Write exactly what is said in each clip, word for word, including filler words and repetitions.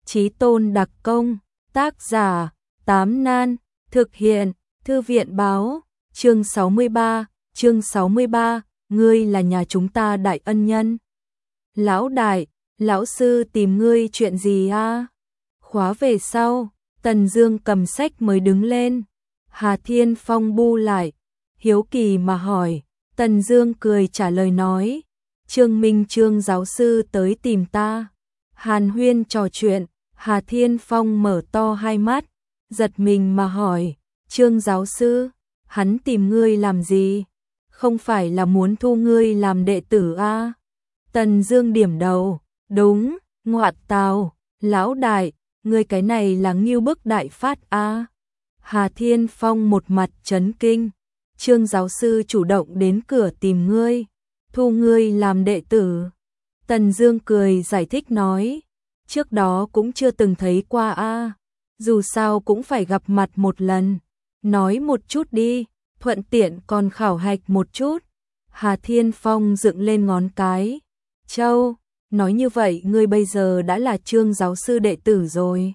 Chí tôn đặc công, tác giả, Tám Nan, thực hiện, Thư viện báo, chương sáu mươi ba, chương sáu mươi ba, ngươi là nhà chúng ta đại ân nhân. Lão đại, lão sư tìm ngươi chuyện gì a? Khóa về sau, Tần Dương cầm sách mới đứng lên. Hà Thiên Phong bu lại, hiếu kỳ mà hỏi. Tần Dương cười trả lời nói, Trương Minh Trương giáo sư tới tìm ta. Hàn huyên trò chuyện, Hà Thiên Phong mở to hai mắt, giật mình mà hỏi, Trương giáo sư, hắn tìm ngươi làm gì? Không phải là muốn thu ngươi làm đệ tử a? Tần Dương điểm đầu, đúng, ngoại tào, lão đại, ngươi cái này là ngưu bức đại phát a. Hà Thiên Phong một mặt chấn kinh, Trương giáo sư chủ động đến cửa tìm ngươi, thu ngươi làm đệ tử. Tần Dương cười giải thích nói, trước đó cũng chưa từng thấy qua a, dù sao cũng phải gặp mặt một lần, nói một chút đi, thuận tiện còn khảo hạch một chút. Hà Thiên Phong dựng lên ngón cái, Châu, nói như vậy ngươi bây giờ đã là Trương giáo sư đệ tử rồi.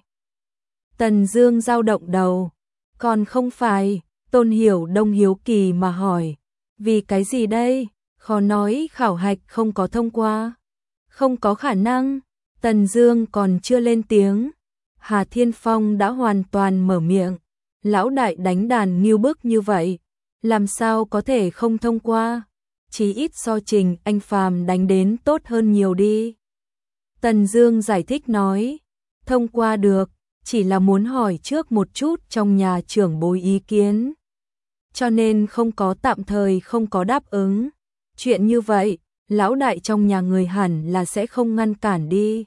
Tần Dương dao động đầu, còn không phải. Tôn Hiểu Đông hiếu kỳ mà hỏi, vì cái gì đây? Khó nói khảo hạch không có thông qua. Không có khả năng. Tần Dương còn chưa lên tiếng, Hà Thiên Phong đã hoàn toàn mở miệng. Lão đại đánh đàn ngưu bức như vậy, làm sao có thể không thông qua? Chí ít so Trình Anh Phàm đánh đến tốt hơn nhiều đi. Tần Dương giải thích nói, thông qua được, chỉ là muốn hỏi trước một chút trong nhà trưởng bối ý kiến. Cho nên không có tạm thời không có đáp ứng. Chuyện như vậy, lão đại trong nhà người hẳn là sẽ không ngăn cản đi.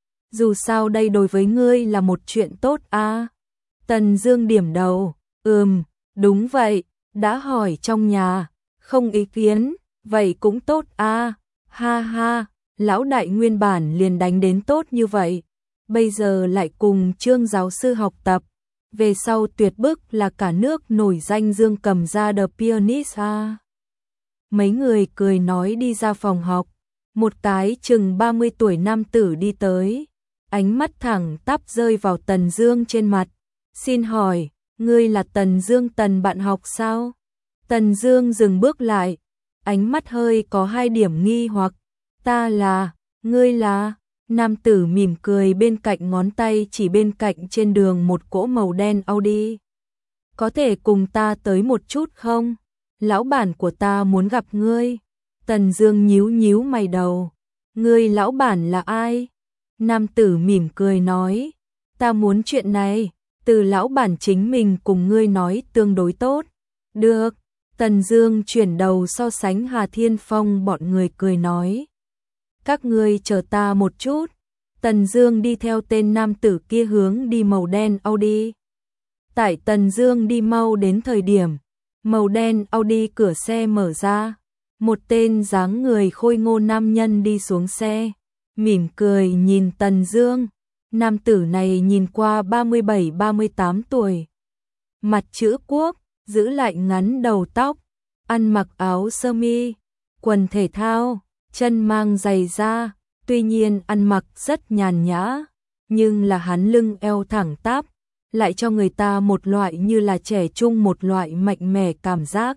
Dù sao đây đối với ngươi là một chuyện tốt a. Tần Dương điểm đầu, ừm, đúng vậy, đã hỏi trong nhà, không ý kiến, vậy cũng tốt a. Ha ha, lão đại nguyên bản liền đánh đến tốt như vậy, bây giờ lại cùng Trương giáo sư học tập. Về sau tuyệt bức là cả nước nổi danh dương cầm ra The Pianist a. Mấy người cười nói đi ra phòng học, một cái chừng ba mươi tuổi nam tử đi tới, ánh mắt thẳng tắp rơi vào Tần Dương trên mặt. Xin hỏi, ngươi là Tần Dương Tần bạn học sao? Tần Dương dừng bước lại, ánh mắt hơi có hai điểm nghi hoặc. Ta là, ngươi là? Nam tử mỉm cười bên cạnh ngón tay chỉ bên cạnh trên đường một cỗ màu đen Audi. Có thể cùng ta tới một chút không? Lão bản của ta muốn gặp ngươi. Tần Dương nhíu nhíu mày đầu. Ngươi lão bản là ai? Nam tử mỉm cười nói. Ta muốn chuyện này, từ lão bản chính mình cùng ngươi nói tương đối tốt. Được. Tần Dương chuyển đầu so sánh Hà Thiên Phong bọn người cười nói. Các ngươi chờ ta một chút. Tần Dương đi theo tên nam tử kia hướng đi màu đen Audi. Tại Tần Dương đi mau đến thời điểm, màu đen Audi cửa xe mở ra, một tên dáng người khôi ngô nam nhân đi xuống xe, mỉm cười nhìn Tần Dương. Nam tử này nhìn qua ba mươi bảy ba mươi tám tuổi, mặt chữ quốc, giữ lại ngắn đầu tóc, ăn mặc áo sơ mi, quần thể thao, chân mang giày da, tuy nhiên ăn mặc rất nhàn nhã, nhưng là hắn lưng eo thẳng tắp, lại cho người ta một loại như là trẻ trung một loại mạnh mẽ cảm giác.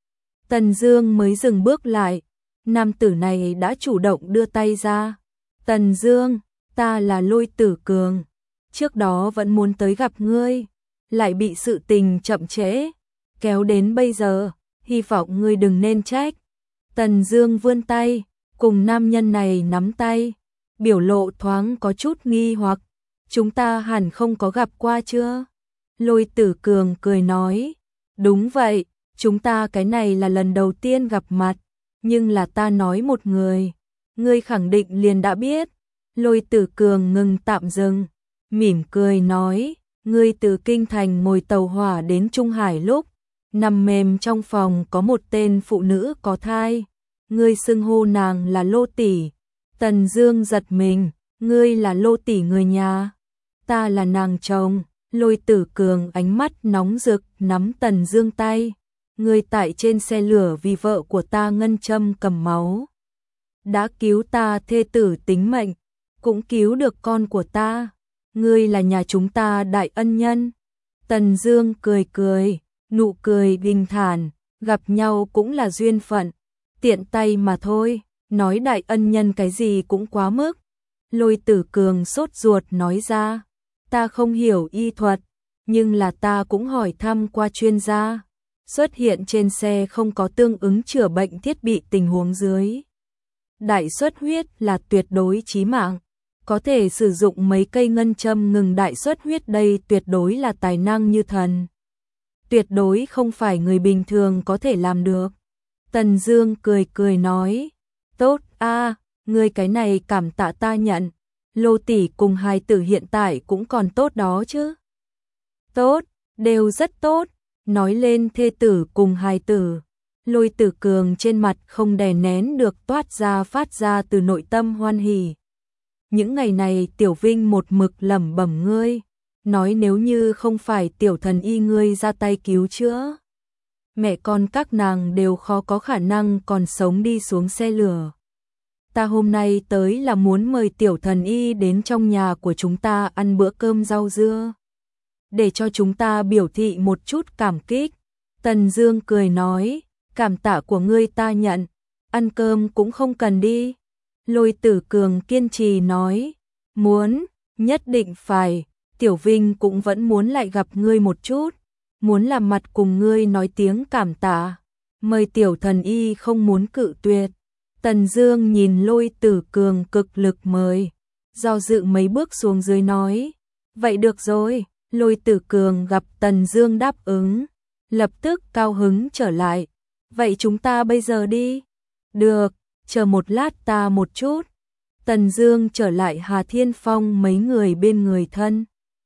Tần Dương mới dừng bước lại, nam tử này đã chủ động đưa tay ra. Tần Dương, ta là Lôi Tử Cường, trước đó vẫn muốn tới gặp ngươi, lại bị sự tình chậm trễ, kéo đến bây giờ, hy vọng ngươi đừng nên trách. Tần Dương vươn tay, cùng nam nhân này nắm tay, biểu lộ thoáng có chút nghi hoặc, chúng ta hẳn không có gặp qua chưa? Lôi Tử Cường cười nói, đúng vậy, chúng ta cái này là lần đầu tiên gặp mặt, nhưng là ta nói một người, ngươi khẳng định liền đã biết. Lôi Tử Cường ngừng tạm dừng, mỉm cười nói, ngươi từ Kinh Thành ngồi tàu hỏa đến Trung Hải lúc, nằm mềm trong phòng có một tên phụ nữ có thai, ngươi xưng hô nàng là Lô tỷ. Tần Dương giật mình, ngươi là Lô tỷ người nhà? Ta là nàng chồng. Lôi Tử Cường ánh mắt nóng rực nắm Tần Dương tay, ngươi tại trên xe lửa vì vợ của ta ngân châm cầm máu, đã cứu ta thê tử tính mệnh, cũng cứu được con của ta, ngươi là nhà chúng ta đại ân nhân. Tần Dương cười cười, nụ cười bình thản, gặp nhau cũng là duyên phận, tiện tay mà thôi, nói đại ân nhân cái gì cũng quá mức. Lôi Tử Cường sốt ruột nói ra, ta không hiểu y thuật, nhưng là ta cũng hỏi thăm qua chuyên gia, xuất hiện trên xe không có tương ứng chữa bệnh thiết bị tình huống dưới. Đại xuất huyết là tuyệt đối chí mạng, có thể sử dụng mấy cây ngân châm ngừng đại xuất huyết đây tuyệt đối là tài năng như thần. Tuyệt đối không phải người bình thường có thể làm được. Tần Dương cười cười nói, tốt a, ngươi cái này cảm tạ ta nhận, Lô tỷ cùng hài tử hiện tại cũng còn tốt đó chứ. Tốt, đều rất tốt, nói lên thê tử cùng hài tử. Lôi Tử Cường trên mặt không đè nén được toát ra phát ra từ nội tâm hoan hỉ. Những ngày này Tiểu Vinh một mực lẩm bẩm ngươi, nói nếu như không phải tiểu thần y ngươi ra tay cứu chữa, mẹ con các nàng đều khó có khả năng còn sống đi xuống xe lửa. Ta hôm nay tới là muốn mời tiểu thần y đến trong nhà của chúng ta ăn bữa cơm rau dưa, để cho chúng ta biểu thị một chút cảm kích. Tần Dương cười nói, cảm tạ của ngươi ta nhận, ăn cơm cũng không cần đi. Lôi Tử Cường kiên trì nói, muốn, nhất định phải, Tiểu Vinh cũng vẫn muốn lại gặp ngươi một chút, muốn làm mặt cùng ngươi nói tiếng cảm tạ, mời tiểu thần y không muốn cự tuyệt. Tần Dương nhìn Lôi Tử Cường cực lực mời, do dự mấy bước xuống dưới nói, vậy được rồi. Lôi Tử Cường gặp Tần Dương đáp ứng, lập tức cao hứng trở lại, vậy chúng ta bây giờ đi. Được, chờ một lát ta một chút. Tần Dương trở lại Hà Thiên Phong mấy người bên người thân,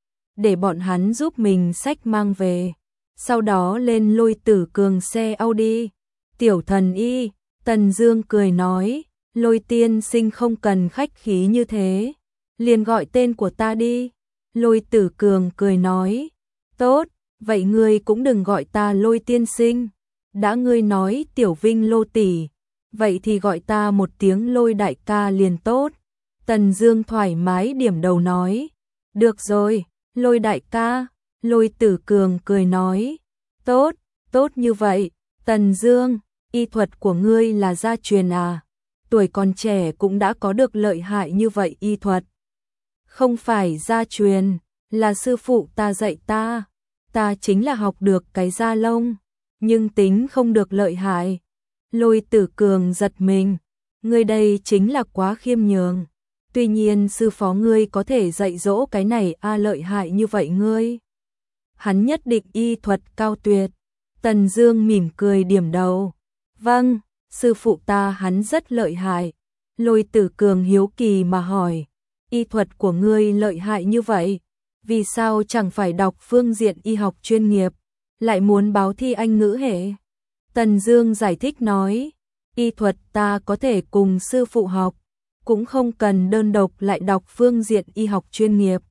để bọn hắn giúp mình xách mang về, sau đó lên Lôi Tử Cường xe Audi. Tiểu thần y, Tần Dương cười nói, Lôi tiên sinh không cần khách khí như thế, liền gọi tên của ta đi. Lôi Tử Cường cười nói, tốt, vậy ngươi cũng đừng gọi ta Lôi tiên sinh, đã ngươi nói Tiểu Vinh Lô tỷ, vậy thì gọi ta một tiếng Lôi đại ca liền tốt. Tần Dương thoải mái điểm đầu nói, được rồi, Lôi đại ca. Lôi Tử Cường cười nói, tốt, tốt như vậy. Tần Dương, y thuật của ngươi là gia truyền à? Tuổi còn trẻ cũng đã có được lợi hại như vậy y thuật. Không phải gia truyền, là sư phụ ta dạy ta, ta chính là học được cái da lông, nhưng tính không được lợi hại. Lôi Tử Cường giật mình, ngươi đây chính là quá khiêm nhường. Tuy nhiên sư phó ngươi có thể dạy dỗ cái này a lợi hại như vậy ngươi. Hắn nhất định y thuật cao tuyệt. Tần Dương mỉm cười điểm đầu. Vâng, sư phụ ta hắn rất lợi hại. Lôi Tử Cường hiếu kỳ mà hỏi, y thuật của ngươi lợi hại như vậy, vì sao chẳng phải đọc phương diện y học chuyên nghiệp, lại muốn báo thi Anh ngữ hệ? Tần Dương giải thích nói, y thuật ta có thể cùng sư phụ học, cũng không cần đơn độc lại đọc phương diện y học chuyên nghiệp.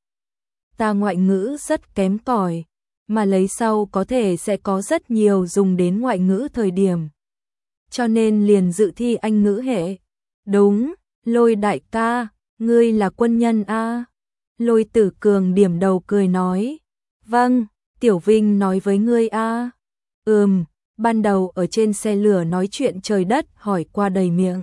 Ta ngoại ngữ rất kém cỏi, mà lấy sau có thể sẽ có rất nhiều dùng đến ngoại ngữ thời điểm, cho nên liền dự thi Anh ngữ hệ. Đúng, Lôi đại ca, ngươi là quân nhân a? Lôi Tử Cường điểm đầu cười nói, vâng, Tiểu Vinh nói với ngươi a. Ừm, ban đầu ở trên xe lửa nói chuyện trời đất hỏi qua đầy miệng,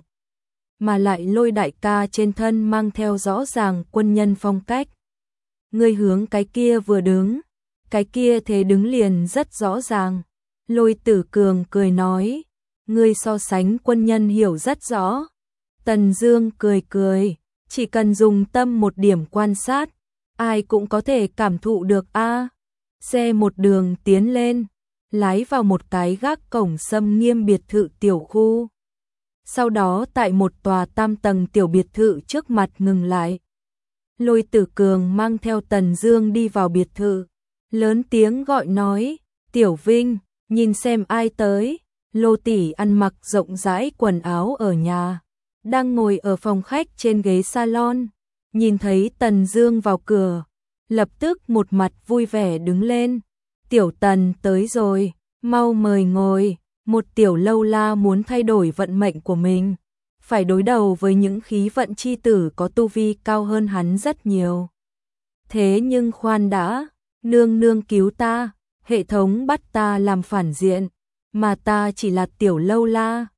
mà lại Lôi đại ca trên thân mang theo rõ ràng quân nhân phong cách. Ngươi hướng cái kia vừa đứng, cái kia thế đứng liền rất rõ ràng. Lôi Tử Cường cười nói, ngươi so sánh quân nhân hiểu rất rõ. Tần Dương cười cười, chỉ cần dùng tâm một điểm quan sát, ai cũng có thể cảm thụ được a. Xe một đường tiến lên, lái vào một cái gác cổng xâm nghiêm biệt thự tiểu khu. Sau đó tại một tòa tam tầng tiểu biệt thự trước mặt ngừng lại. Lôi Tử Cường mang theo Tần Dương đi vào biệt thự, lớn tiếng gọi nói, Tiểu Vinh, nhìn xem ai tới. Lô tỷ ăn mặc rộng rãi quần áo ở nhà, đang ngồi ở phòng khách trên ghế salon, nhìn thấy Tần Dương vào cửa, lập tức một mặt vui vẻ đứng lên. Tiểu Tần tới rồi, mau mời ngồi. Một tiểu lâu la muốn thay đổi vận mệnh của mình, phải đối đầu với những khí vận chi tử có tu vi cao hơn hắn rất nhiều. Thế nhưng khoan đã, nương nương cứu ta, hệ thống bắt ta làm phản diện, mà ta chỉ là tiểu lâu la.